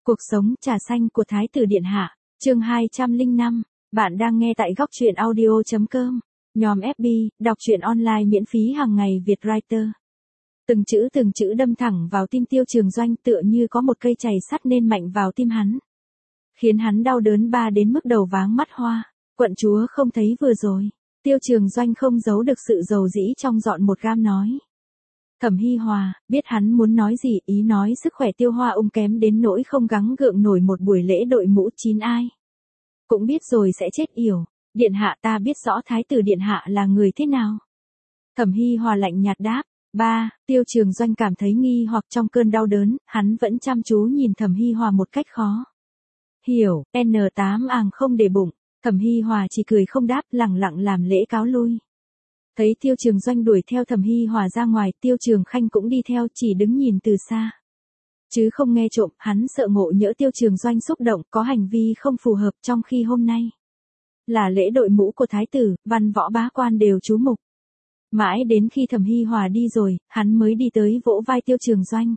Cuộc sống trà xanh của Thái tử Điện Hạ, chương 205, bạn đang nghe tại góc truyện audio.com, nhòm FB, đọc truyện online miễn phí hàng ngày Việt Writer. Từng chữ đâm thẳng vào tim Tiêu Trường Doanh tựa như có một cây chày sắt nên mạnh vào tim hắn. Khiến hắn đau đớn đến mức đầu váng mắt hoa, quận chúa không thấy vừa rồi. Tiêu Trường Doanh không giấu được sự dầu dĩ trong giọng một gam nói. Thẩm Hi Hòa, biết hắn muốn nói gì, ý nói sức khỏe Tiêu Hoa kém đến nỗi không gắng gượng nổi một buổi lễ đội mũ 9 ai. Cũng biết rồi sẽ chết yểu, Điện Hạ ta biết rõ Thái tử Điện Hạ là người thế nào. Thẩm Hi Hòa lạnh nhạt đáp. Tiêu Trường Doanh cảm thấy nghi hoặc trong cơn đau đớn, hắn vẫn chăm chú nhìn Thẩm Hi Hòa một cách khó hiểu, N8 không để bụng, Thẩm Hi Hòa chỉ cười không đáp, lẳng lặng làm lễ cáo lui. Thấy Tiêu Trường Doanh đuổi theo Thẩm Hi Hòa ra ngoài, Tiêu Trường Khanh cũng đi theo, chỉ đứng nhìn từ xa. Chứ không nghe trộm, hắn sợ ngộ nhỡ Tiêu Trường Doanh xúc động, có hành vi không phù hợp, trong khi hôm nay là lễ đội mũ của Thái tử, văn võ bá quan đều chú mục. Mãi đến khi Thẩm Hi Hòa đi rồi, hắn mới đi tới vỗ vai Tiêu Trường Doanh.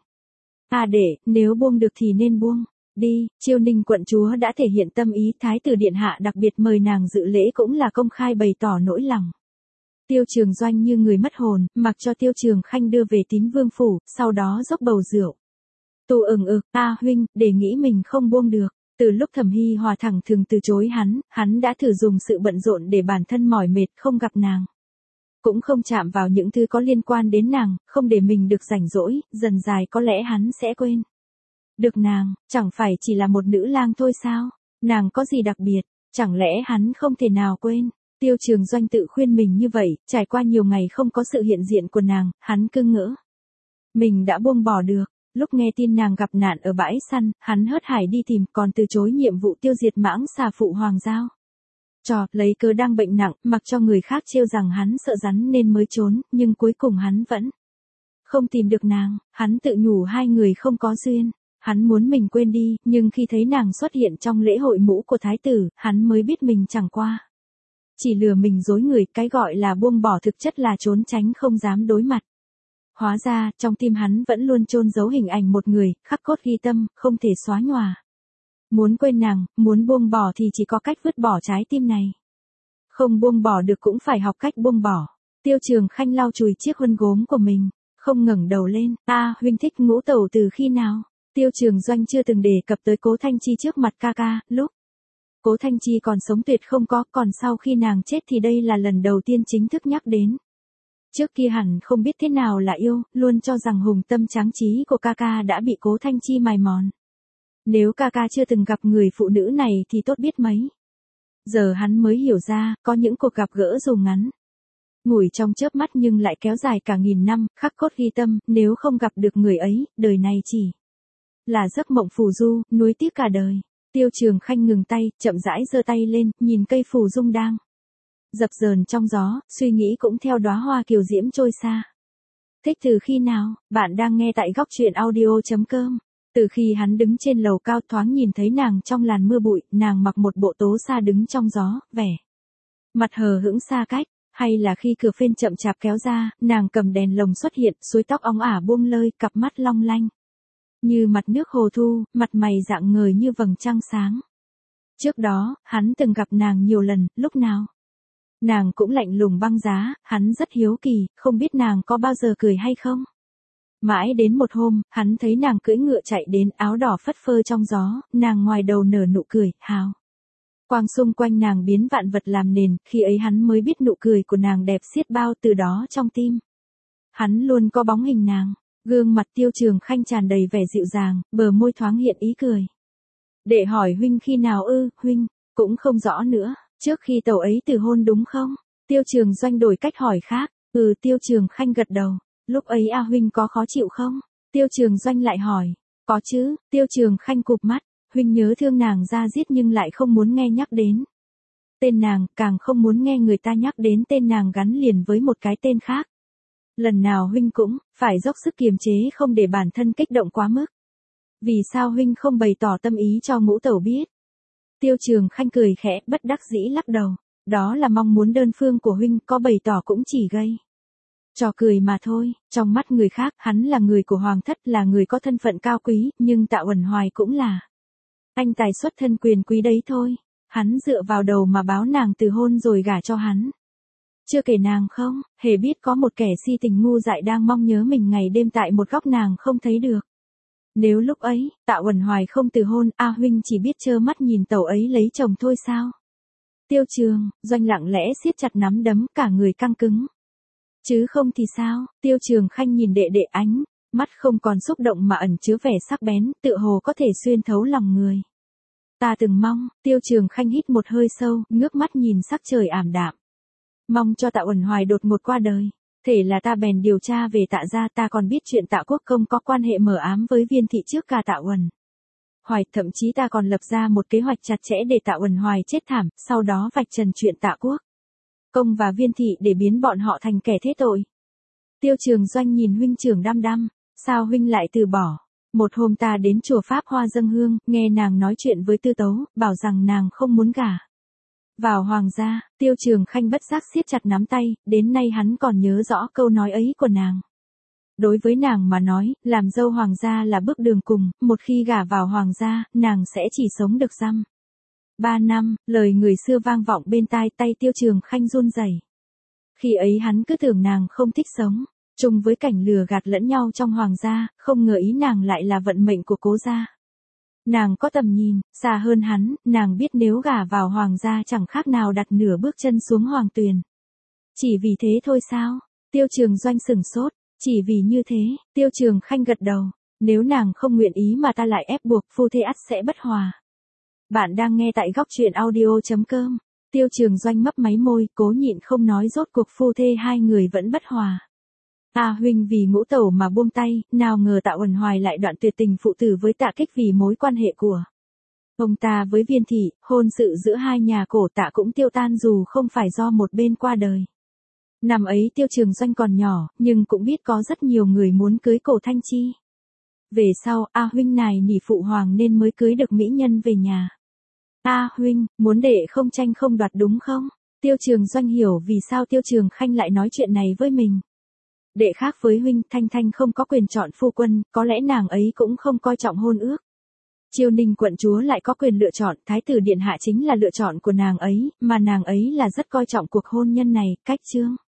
Nếu buông được thì nên buông. Đi, Chiêu Ninh quận chúa đã thể hiện tâm ý, Thái tử Điện Hạ đặc biệt mời nàng dự lễ cũng là công khai bày tỏ nỗi lòng. Tiêu Trường Doanh như người mất hồn, mặc cho Tiêu Trường Khanh đưa về Tín Vương phủ, sau đó dốc bầu rượu. Huynh, để nghĩ mình không buông được. Từ lúc Thẩm Hi Hòa thẳng thừng từ chối hắn đã thử dùng sự bận rộn để bản thân mỏi mệt không gặp nàng. Cũng không chạm vào những thứ có liên quan đến nàng, không để mình được rảnh rỗi, dần dài có lẽ hắn sẽ quên. Được nàng, chẳng phải chỉ là một nữ lang thôi sao? Nàng có gì đặc biệt, chẳng lẽ hắn không thể nào quên? Tiêu Trường Doanh tự khuyên mình như vậy, trải qua nhiều ngày không có sự hiện diện của nàng, hắn cưng ngỡ. Mình đã buông bỏ được, lúc nghe tin nàng gặp nạn ở bãi săn, hắn hớt hải đi tìm, còn từ chối nhiệm vụ tiêu diệt mãng xà phụ Hoàng Giao. Lấy cớ đang bệnh nặng, mặc cho người khác trêu rằng hắn sợ rắn nên mới trốn, nhưng cuối cùng hắn vẫn không tìm được nàng, hắn tự nhủ hai người không có duyên. Hắn muốn mình quên đi, nhưng khi thấy nàng xuất hiện trong lễ hội mũ của Thái tử, hắn mới biết mình chẳng qua chỉ lừa mình dối người, cái gọi là buông bỏ thực chất là trốn tránh không dám đối mặt. Hóa ra, trong tim hắn vẫn luôn chôn giấu hình ảnh một người, khắc cốt ghi tâm, không thể xóa nhòa. Muốn quên nàng, muốn buông bỏ thì chỉ có cách vứt bỏ trái tim này. Không buông bỏ được cũng phải học cách buông bỏ. Tiêu Trường Khanh lau chùi chiếc huân gốm của mình, không ngẩng đầu lên. Huynh thích Ngũ Tẩu từ khi nào? Tiêu Trường Doanh chưa từng đề cập tới Cố Thanh Chi trước mặt ca, lúc Cố Thanh Chi còn sống tuyệt không có, còn sau khi nàng chết thì đây là lần đầu tiên chính thức nhắc đến. Trước kia hẳn không biết thế nào là yêu, luôn cho rằng hùng tâm tráng trí của ca đã bị Cố Thanh Chi mài mòn. Nếu ca chưa từng gặp người phụ nữ này thì tốt biết mấy. Giờ hắn mới hiểu ra, có những cuộc gặp gỡ dù ngắn ngủi trong chớp mắt nhưng lại kéo dài cả nghìn năm, khắc cốt ghi tâm, nếu không gặp được người ấy, đời này chỉ là giấc mộng phù du, nuối tiếc cả đời. Tiêu Trường Khanh ngừng tay, chậm rãi giơ tay lên, nhìn cây phù dung đang dập dờn trong gió, suy nghĩ cũng theo đóa hoa kiều diễm trôi xa. Thích từ khi nào? Bạn đang nghe tại góc truyện audio.com. Từ khi hắn đứng trên lầu cao thoáng nhìn thấy nàng trong làn mưa bụi, nàng mặc một bộ tố sa đứng trong gió, vẻ mặt hờ hững xa cách, hay là khi cửa phên chậm chạp kéo ra, nàng cầm đèn lồng xuất hiện, suối tóc óng ả buông lơi, cặp mắt long lanh như mặt nước hồ thu, mặt mày rạng ngời như vầng trăng sáng. Trước đó, hắn từng gặp nàng nhiều lần, lúc nào nàng cũng lạnh lùng băng giá, hắn rất hiếu kỳ, không biết nàng có bao giờ cười hay không. Mãi đến một hôm, hắn thấy nàng cưỡi ngựa chạy đến, áo đỏ phất phơ trong gió, nàng ngoài đầu nở nụ cười, hào quang xung quanh nàng biến vạn vật làm nền, khi ấy hắn mới biết nụ cười của nàng đẹp xiết bao, từ đó trong tim hắn luôn có bóng hình nàng. Gương mặt Tiêu Trường Khanh tràn đầy vẻ dịu dàng, bờ môi thoáng hiện ý cười. Đệ hỏi huynh khi nào huynh, cũng không rõ nữa, trước khi tàu ấy từ hôn đúng không? Tiêu Trường Doanh đổi cách hỏi khác, Tiêu Trường Khanh gật đầu, lúc ấy huynh có khó chịu không? Tiêu Trường Doanh lại hỏi, có chứ, Tiêu Trường Khanh cụp mắt, huynh nhớ thương nàng ra giết nhưng lại không muốn nghe nhắc đến tên nàng, càng không muốn nghe người ta nhắc đến tên nàng gắn liền với một cái tên khác. Lần nào huynh cũng phải dốc sức kiềm chế không để bản thân kích động quá mức. Vì sao huynh không bày tỏ tâm ý cho Ngũ Tẩu biết? Tiêu Trường Khanh cười khẽ, bất đắc dĩ lắc đầu. Đó là mong muốn đơn phương của huynh, có bày tỏ cũng chỉ gây trò cười mà thôi. Trong mắt người khác, hắn là người của hoàng thất, là người có thân phận cao quý, nhưng Tạ Uẩn Hoài cũng là Anh tài xuất thân quyền quý đấy thôi. Hắn dựa vào đầu mà báo nàng từ hôn rồi gả cho hắn. Chưa kể nàng không, hề biết có một kẻ si tình ngu dại đang mong nhớ mình ngày đêm tại một góc nàng không thấy được. Nếu lúc ấy, Tạ Uẩn Hoài không từ hôn, A huynh chỉ biết trơ mắt nhìn tàu ấy lấy chồng thôi sao? Tiêu Trường, Doanh lặng lẽ siết chặt nắm đấm, cả người căng cứng. Chứ không thì sao? Tiêu Trường Khanh nhìn đệ đệ ánh, mắt không còn xúc động mà ẩn chứa vẻ sắc bén, tựa hồ có thể xuyên thấu lòng người. Ta từng mong, Tiêu Trường Khanh hít một hơi sâu, ngước mắt nhìn sắc trời ảm đạm. Mong cho Tạ Uẩn Hoài đột ngột qua đời. Thể là ta bèn điều tra về Tạ gia, ta còn biết chuyện Tạ Quốc Công có quan hệ mờ ám với Viên thị trước cả Tạ Uẩn Hoài, thậm chí ta còn lập ra một kế hoạch chặt chẽ để Tạ Uẩn Hoài chết thảm, sau đó vạch trần chuyện Tạ Quốc Công và Viên thị để biến bọn họ thành kẻ thế tội. Tiêu Trường Doanh nhìn huynh trưởng đăm đăm, sao huynh lại từ bỏ? Một hôm ta đến chùa Pháp Hoa dâng hương, nghe nàng nói chuyện với Tư Tấu, bảo rằng nàng không muốn gả vào hoàng gia. Tiêu Trường Khanh bất giác siết chặt nắm tay, đến nay hắn còn nhớ rõ câu nói ấy của nàng. Đối với nàng mà nói, làm dâu hoàng gia là bước đường cùng, một khi gả vào hoàng gia, nàng sẽ chỉ sống được dăm 3 năm, lời người xưa vang vọng bên tai, tay Tiêu Trường Khanh run rẩy. Khi ấy hắn cứ tưởng nàng không thích sống chung với cảnh lừa gạt lẫn nhau trong hoàng gia, không ngờ ý nàng lại là vận mệnh của Cố gia. Nàng có tầm nhìn, xa hơn hắn, nàng biết nếu gả vào hoàng gia chẳng khác nào đặt nửa bước chân xuống hoàng tuyền. Chỉ vì thế thôi sao? Tiêu Trường Doanh sửng sốt, chỉ vì như thế. Tiêu Trường Khanh gật đầu, nếu nàng không nguyện ý mà ta lại ép buộc, phu thê ắt sẽ bất hòa. Bạn đang nghe tại góc truyện audio.com. Tiêu Trường Doanh mấp máy môi, cố nhịn không nói, rốt cuộc phu thê hai người vẫn bất hòa. Ta huynh vì Ngũ Tẩu mà buông tay, nào ngờ Tạ Uẩn Hoài lại đoạn tuyệt tình phụ tử với Tạ Kích vì mối quan hệ của ông ta với Viên thị, hôn sự giữa hai nhà cổ Tạ cũng tiêu tan dù không phải do một bên qua đời. Năm ấy Tiêu Trường Doanh còn nhỏ, nhưng cũng biết có rất nhiều người muốn cưới Cổ Thanh Chi. Về sau, A huynh này nỉ phụ hoàng nên mới cưới được mỹ nhân về nhà. A huynh, muốn đệ không tranh không đoạt đúng không? Tiêu Trường Doanh hiểu vì sao Tiêu Trường Khanh lại nói chuyện này với mình. Đệ khác với huynh, Thanh Thanh không có quyền chọn phu quân, có lẽ nàng ấy cũng không coi trọng hôn ước. Chiêu Ninh quận chúa lại có quyền lựa chọn, thái tử điện hạ chính là lựa chọn của nàng ấy, mà nàng ấy là rất coi trọng cuộc hôn nhân này. Cách chương